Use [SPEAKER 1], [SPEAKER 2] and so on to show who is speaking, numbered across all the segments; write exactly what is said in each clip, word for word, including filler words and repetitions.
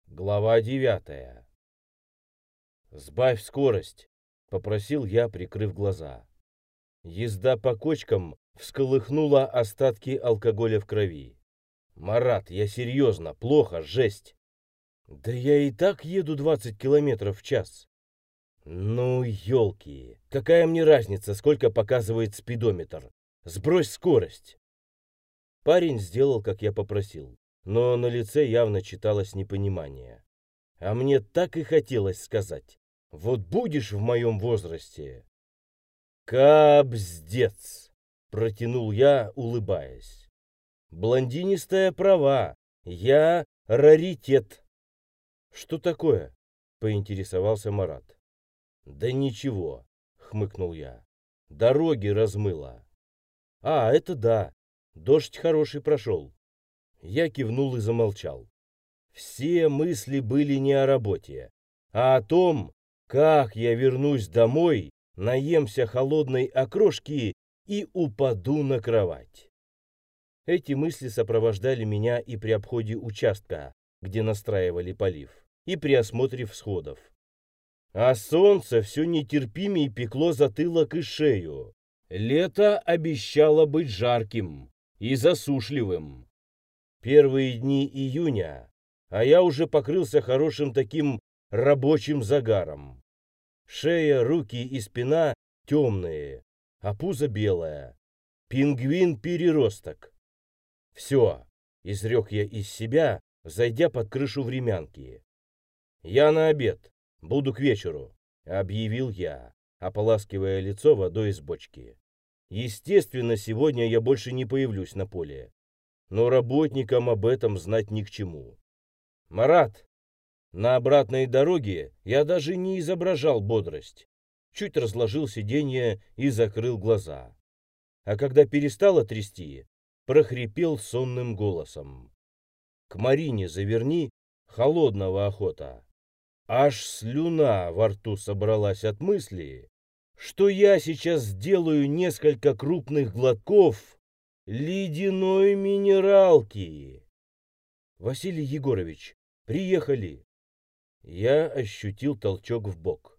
[SPEAKER 1] Глава девятая. «Сбавь скорость», — попросил я, прикрыв глаза. Езда по кочкам всколыхнула остатки алкоголя в крови. «Марат, я серьезно, плохо, жесть». «Да я и так еду двадцать километров в час». «Ну, елки, какая мне разница, сколько показывает спидометр? Сбрось скорость». Парень сделал, как я попросил, но на лице явно читалось непонимание. А мне так и хотелось сказать: вот будешь в моем возрасте. «Кабздец!» — протянул я, улыбаясь. «Блондинистая права, я раритет». «Что такое?» — поинтересовался Марат. «Да ничего», — хмыкнул я. «Дороги размыло». «А, это да, дождь хороший прошел». Я кивнул и замолчал. Все мысли были не о работе, а о том, как я вернусь домой, наемся холодной окрошки и упаду на кровать. Эти мысли сопровождали меня и при обходе участка, где настраивали полив, и при осмотре всходов. А солнце все нетерпимее пекло затылок и шею. Лето обещало быть жарким и засушливым. Первые дни июня, а я уже покрылся хорошим таким рабочим загаром. Шея, руки и спина темные, а пузо белое. Пингвин-переросток. Все, изрек я из себя, зайдя под крышу времянки. «Я на обед, буду к вечеру», — объявил я, ополаскивая лицо водой из бочки. Естественно, сегодня я больше не появлюсь на поле, но работникам об этом знать ни к чему. «Марат!» На обратной дороге я даже не изображал бодрость. Чуть разложил сиденье и закрыл глаза. А когда перестало трясти, прохрипел сонным голосом: «К Марине заверни, холодного охота». Аж слюна во рту собралась от мысли, что я сейчас сделаю несколько крупных глотков ледяной минералки. «Василий Егорович, приехали!» Я ощутил толчок в бок.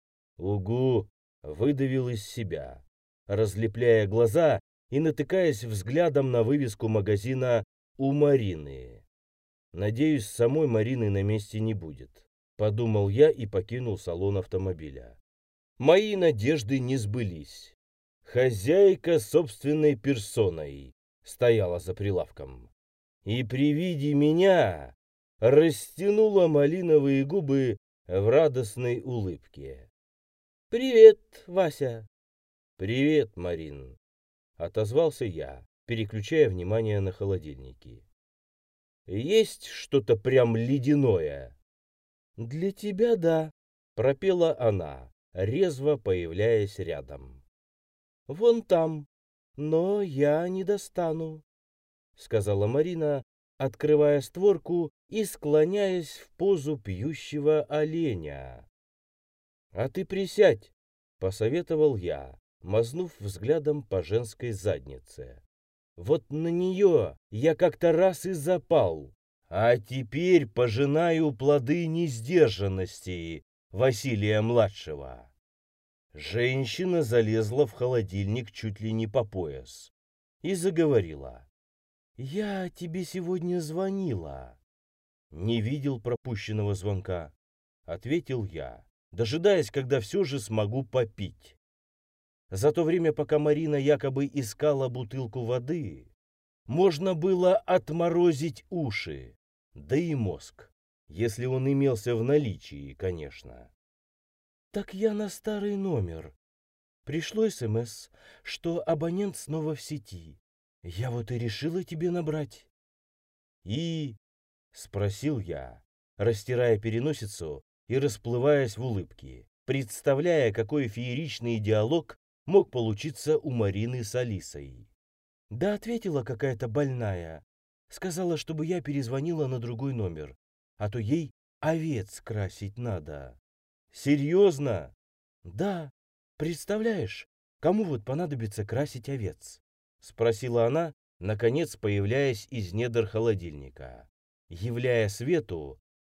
[SPEAKER 1] «Угу!» — выдавил из себя, разлепляя глаза и натыкаясь взглядом на вывеску магазина «У Марины». «Надеюсь, самой Марины на месте не будет», — подумал я и покинул салон автомобиля. Мои надежды не сбылись. Хозяйка собственной персоной стояла за прилавком. И при виде меня растянула малиновые губы в радостной улыбке. «Привет, Вася!» «Привет, Марин!» — отозвался я, переключая внимание на холодильники. «Есть что-то прям ледяное?» «Для тебя да», — пропела она, резво появляясь рядом. «Вон там, но я не достану», — сказала Марина, открывая створку и склоняясь в позу пьющего оленя. «А ты присядь», — посоветовал я, мазнув взглядом по женской заднице. «Вот на нее я как-то раз и запал, а теперь пожинаю плоды несдержанности Василия-младшего». Женщина залезла в холодильник чуть ли не по пояс и заговорила. «Я тебе сегодня звонила». «Не видел пропущенного звонка», — ответил я, дожидаясь, когда все же смогу попить. За то время, пока Марина якобы искала бутылку воды, можно было отморозить уши, да и мозг, если он имелся в наличии, конечно. «Так я на старый номер. Пришло СМС, что абонент снова в сети. Я вот и решила тебе набрать». «И?» — спросил я, растирая переносицу и расплываясь в улыбке, представляя, какой фееричный диалог мог получиться у Марины с Алисой. «Да ответила какая-то больная. Сказала, чтобы я перезвонила на другой номер, а то ей овец красить надо». «Серьезно?» «Да. Представляешь, кому вот понадобится красить овец?» — спросила она, наконец появляясь из недр холодильника, являя свету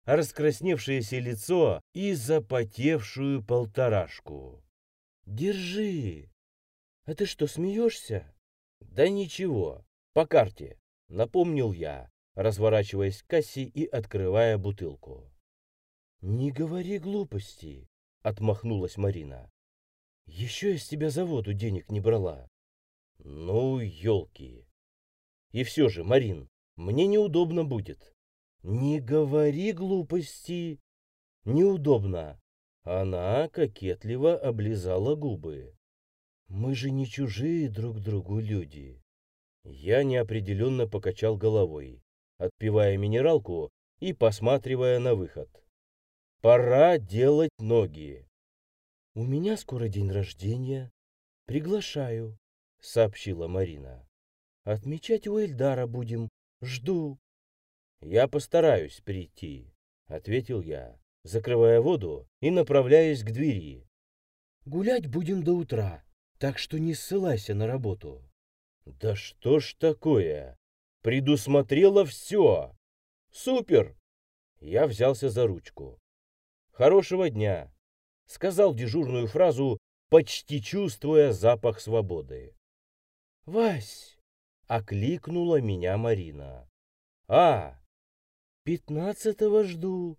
[SPEAKER 1] раскрасневшееся лицо и запотевшую полторашку. «Держи! А ты что, смеешься?» «Да ничего, по карте», — напомнил я, разворачиваясь к кассе и открывая бутылку. «Не говори глупости», — отмахнулась Марина. «Еще я с тебя за воду денег не брала». «Ну, елки. И все же, Марин, мне неудобно будет». «Не говори глупости». «Неудобно». Она кокетливо облизала губы. «Мы же не чужие друг другу люди». Я неопределенно покачал головой, отпивая минералку и посматривая на выход. «Пора делать ноги». «У меня скоро день рождения. Приглашаю», — сообщила Марина. «Отмечать у Эльдара будем. Жду». «Я постараюсь прийти», — ответил я, закрывая воду и направляясь к двери. «Гулять будем до утра, так что не ссылайся на работу». «Да что ж такое? Предусмотрела все! Супер!» Я взялся за ручку. «Хорошего дня!» — сказал дежурную фразу, почти чувствуя запах свободы. «Вась!» — окликнула меня Марина. «А, пятнадцатого жду».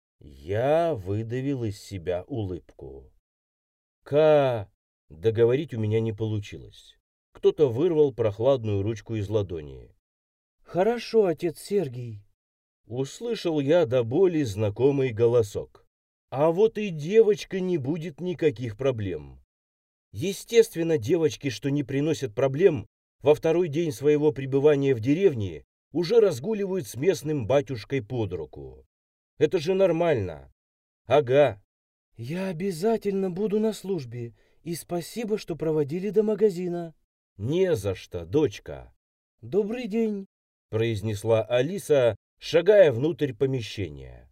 [SPEAKER 1] Я выдавил из себя улыбку. «Ка...» — договорить у меня не получилось. Кто-то вырвал прохладную ручку из ладони. «Хорошо, отец Сергий!» Услышал я до боли знакомый голосок. А вот и девочка не будет никаких проблем. Естественно, девочки, что не приносят проблем, во второй день своего пребывания в деревне уже разгуливают с местным батюшкой под руку. Это же нормально. Ага. «Я обязательно буду на службе, и спасибо, что проводили до магазина». «Не за что, дочка». «Добрый день», — произнесла Алиса, шагая внутрь помещения.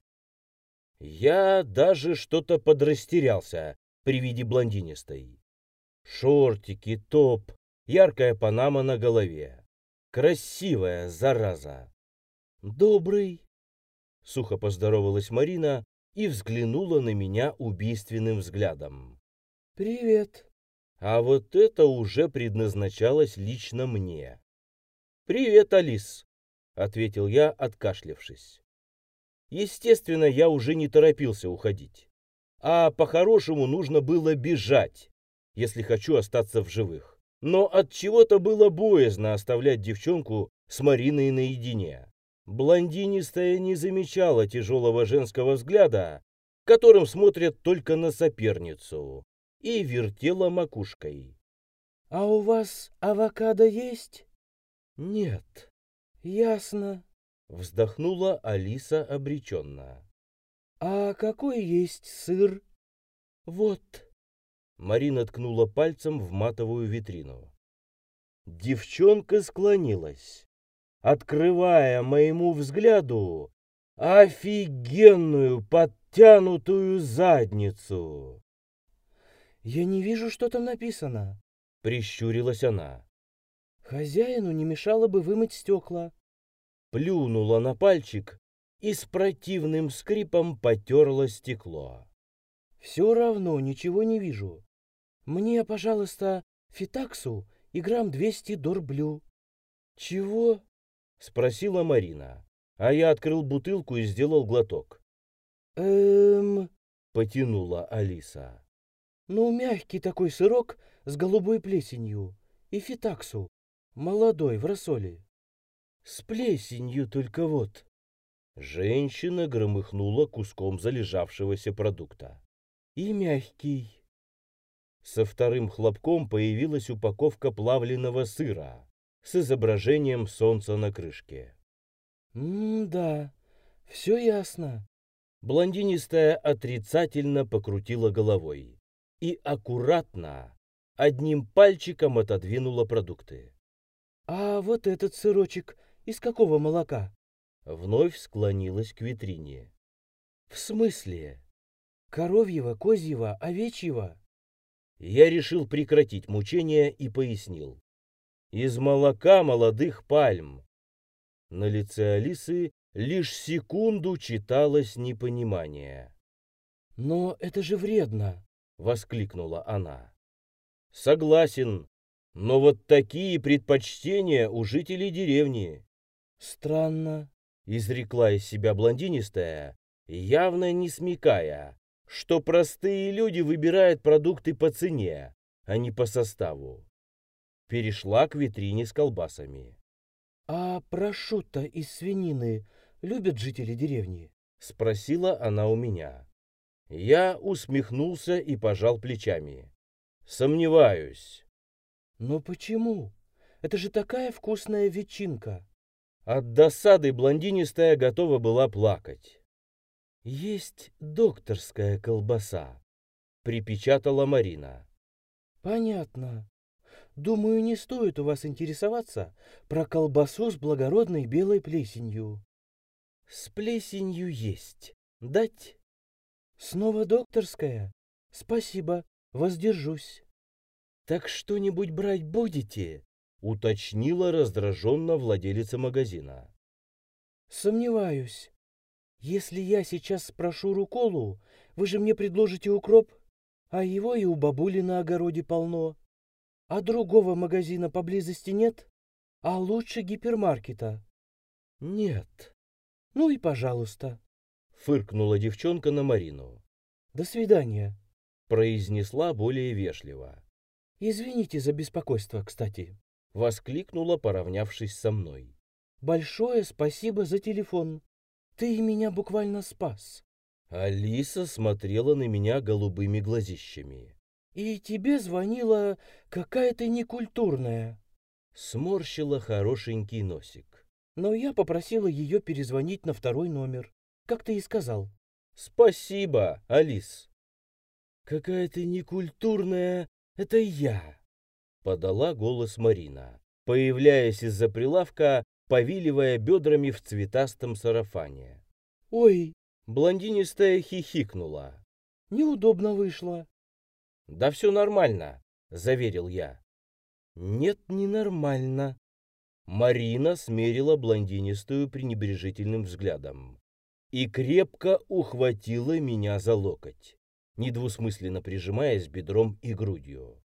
[SPEAKER 1] Я даже что-то подрастерялся при виде блондинистой. Шортики, топ, яркая панама на голове. Красивая зараза. «Добрый», — сухо поздоровалась Марина и взглянула на меня убийственным взглядом. «Привет». А вот это уже предназначалось лично мне. «Привет, Алис», — ответил я, откашлявшись. Естественно, я уже не торопился уходить. А по-хорошему нужно было бежать, если хочу остаться в живых. Но от чего-то было боязно оставлять девчонку с Мариной наедине. Блондинистая не замечала тяжелого женского взгляда, которым смотрят только на соперницу, и вертела макушкой. «А у вас авокадо есть?» «Нет». «Ясно», — вздохнула Алиса обреченно. «А какой есть сыр?» «Вот». Марина ткнула пальцем в матовую витрину. Девчонка склонилась, открывая моему взгляду офигенную подтянутую задницу. «Я не вижу, что там написано», — прищурилась она. «Хозяину не мешало бы вымыть стекла». Плюнула на пальчик и с противным скрипом потерла стекло. «Все равно ничего не вижу. Мне, пожалуйста, фитаксу и грамм двести дорблю». «Чего?» — спросила Марина, а я открыл бутылку и сделал глоток. «Эм...» — потянула Алиса. «Ну, мягкий такой сырок с голубой плесенью и фитаксу, молодой, в рассоле». «С плесенью только вот». Женщина громыхнула куском залежавшегося продукта. «И мягкий». Со вторым хлопком появилась упаковка плавленного сыра с изображением солнца на крышке. «М-да, все ясно». Блондинистая отрицательно покрутила головой и аккуратно одним пальчиком отодвинула продукты. «А вот этот сырочек из какого молока?» Вновь склонилась к витрине. «В смысле? Коровьего, козьего, овечьего?» Я решил прекратить мучения и пояснил. «Из молока молодых пальм». На лице Алисы лишь секунду читалось непонимание.
[SPEAKER 2] «Но это же вредно!»
[SPEAKER 1] — воскликнула она. «Согласен, но вот такие предпочтения у жителей деревни».
[SPEAKER 2] «Странно»,
[SPEAKER 1] — изрекла из себя блондинистая, явно не смекая, что простые люди выбирают продукты по цене, а не по составу. Перешла к витрине с колбасами.
[SPEAKER 2] «А прошутто из свинины любят жители деревни?»
[SPEAKER 1] — спросила она у меня. Я усмехнулся и пожал плечами. «Сомневаюсь».
[SPEAKER 2] «Но почему? Это же такая вкусная ветчинка!»
[SPEAKER 1] От досады блондинистая готова была плакать. «Есть докторская колбаса», — припечатала Марина.
[SPEAKER 2] «Понятно. Думаю, не стоит у вас интересоваться про колбасу с благородной белой плесенью».
[SPEAKER 1] «С плесенью есть. Дать?»
[SPEAKER 2] «Снова докторская? Спасибо, воздержусь».
[SPEAKER 1] «Так что-нибудь брать будете?» — уточнила раздраженно владелица магазина.
[SPEAKER 2] «Сомневаюсь. Если я сейчас спрошу рукколу, вы же мне предложите укроп, а его и у бабули на огороде полно. А другого магазина поблизости нет? А лучше гипермаркета?»
[SPEAKER 1] «Нет»,
[SPEAKER 2] «Ну и пожалуйста».
[SPEAKER 1] — фыркнула девчонка на Марину.
[SPEAKER 2] «До свидания»,
[SPEAKER 1] — произнесла более вежливо.
[SPEAKER 2] «Извините за беспокойство, кстати»,
[SPEAKER 1] — воскликнула, поравнявшись со мной.
[SPEAKER 2] «Большое спасибо за телефон. Ты меня буквально спас».
[SPEAKER 1] Алиса смотрела на меня голубыми глазищами.
[SPEAKER 2] «И тебе звонила какая-то некультурная».
[SPEAKER 1] Сморщила хорошенький носик.
[SPEAKER 2] «Но я попросила ее перезвонить на второй номер, как ты и сказал».
[SPEAKER 1] «Спасибо, Алис». «Какая-то некультурная, это я», — подала голос Марина, появляясь из-за прилавка, повиливая бедрами в цветастом сарафане.
[SPEAKER 2] «Ой!»
[SPEAKER 1] — блондинистая хихикнула.
[SPEAKER 2] «Неудобно вышло».
[SPEAKER 1] «Да все нормально», — заверил я. «Нет, не нормально». Марина смерила блондинистую пренебрежительным взглядом и крепко ухватила меня за локоть, недвусмысленно прижимаясь бедром и грудью.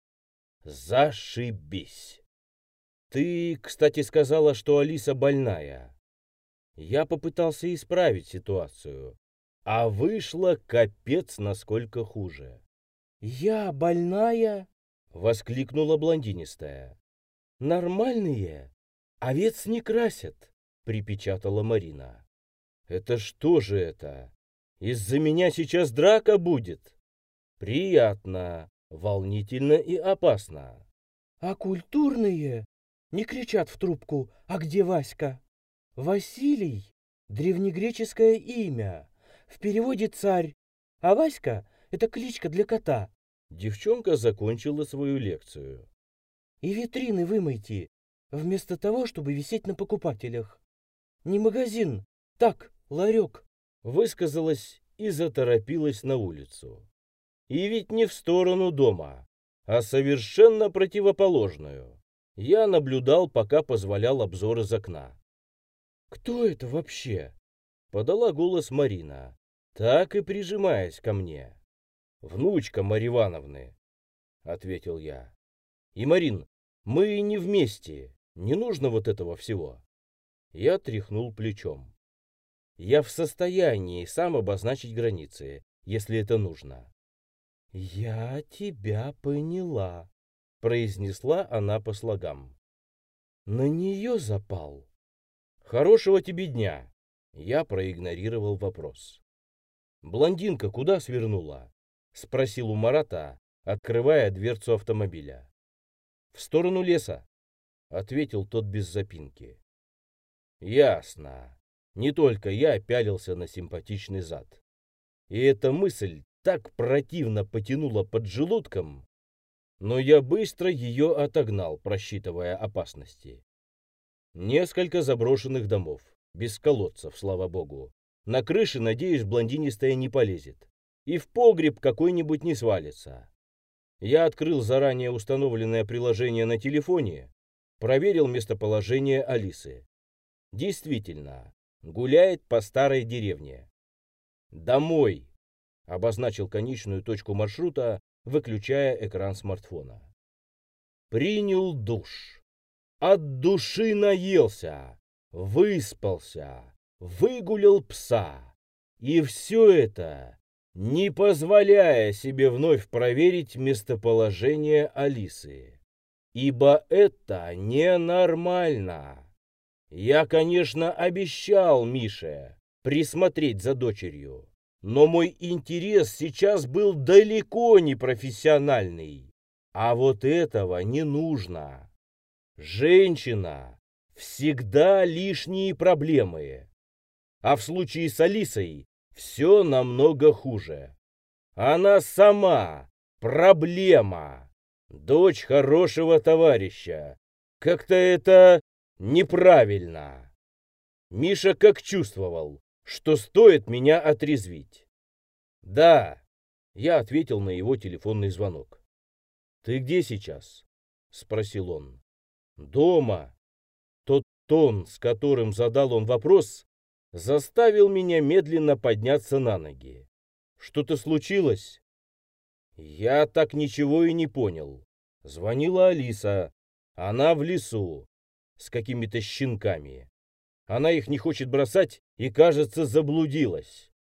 [SPEAKER 1] «Зашибись!» «Ты, кстати, сказала, что Алиса больная». Я попытался исправить ситуацию, а вышло капец насколько хуже.
[SPEAKER 2] «Я больная?»
[SPEAKER 1] — воскликнула блондинистая. «Нормальные? Овец не красят», — припечатала Марина. «Это что же это? Из-за меня сейчас драка будет?» «Приятно, волнительно и опасно».
[SPEAKER 2] «А культурные?» Не кричат в трубку: «А где Васька?» «Василий — древнегреческое имя, в переводе царь, а Васька — это кличка для кота».
[SPEAKER 1] Девчонка закончила свою лекцию.
[SPEAKER 2] «И витрины вымойте, вместо того, чтобы висеть на покупателях. Не магазин, так, ларек», —
[SPEAKER 1] высказалась и заторопилась на улицу. И ведь не в сторону дома, а совершенно противоположную. Я наблюдал, пока позволял обзор из окна. «Кто это вообще?» — подала голос Марина, так и прижимаясь ко мне. «Внучка Марьи Ивановны», — ответил я. «И, Марин, мы не вместе, не нужно вот этого всего». Я тряхнул плечом. «Я в состоянии сам обозначить границы, если это нужно». «Я тебя поняла», — произнесла она по слогам. «На нее запал». «Хорошего тебе дня!» Я проигнорировал вопрос. «Блондинка куда свернула?» — спросил у Марата, открывая дверцу автомобиля. «В сторону леса», — ответил тот без запинки. «Ясно. Не только я пялился на симпатичный зад. И эта мысль так противно потянула под желудком, но я быстро ее отогнал, просчитывая опасности. Несколько заброшенных домов, без колодцев, слава богу. На крыше, надеюсь, блондинистая не полезет. И в погреб какой-нибудь не свалится. Я открыл заранее установленное приложение на телефоне, проверил местоположение Алисы. Действительно, гуляет по старой деревне. «Домой», — обозначил конечную точку маршрута, выключая экран смартфона. Принял душ. От души наелся, выспался, выгулял пса. И все это, не позволяя себе вновь проверить местоположение Алисы. Ибо это ненормально. Я, конечно, обещал Мише присмотреть за дочерью, но мой интерес сейчас был далеко не профессиональный. А вот этого не нужно. Женщина всегда лишние проблемы. А в случае с Алисой все намного хуже. Она сама проблема. Дочь хорошего товарища. Как-то это неправильно. Миша как чувствовал, что стоит меня отрезвить. «Да», — я ответил на его телефонный звонок. «Ты где сейчас?» — спросил он. «Дома». Тот тон, с которым задал он вопрос, заставил меня медленно подняться на ноги. «Что-то случилось?» Я так ничего и не понял. Звонила Алиса. Она в лесу с какими-то щенками. Она их не хочет бросать и, кажется, заблудилась.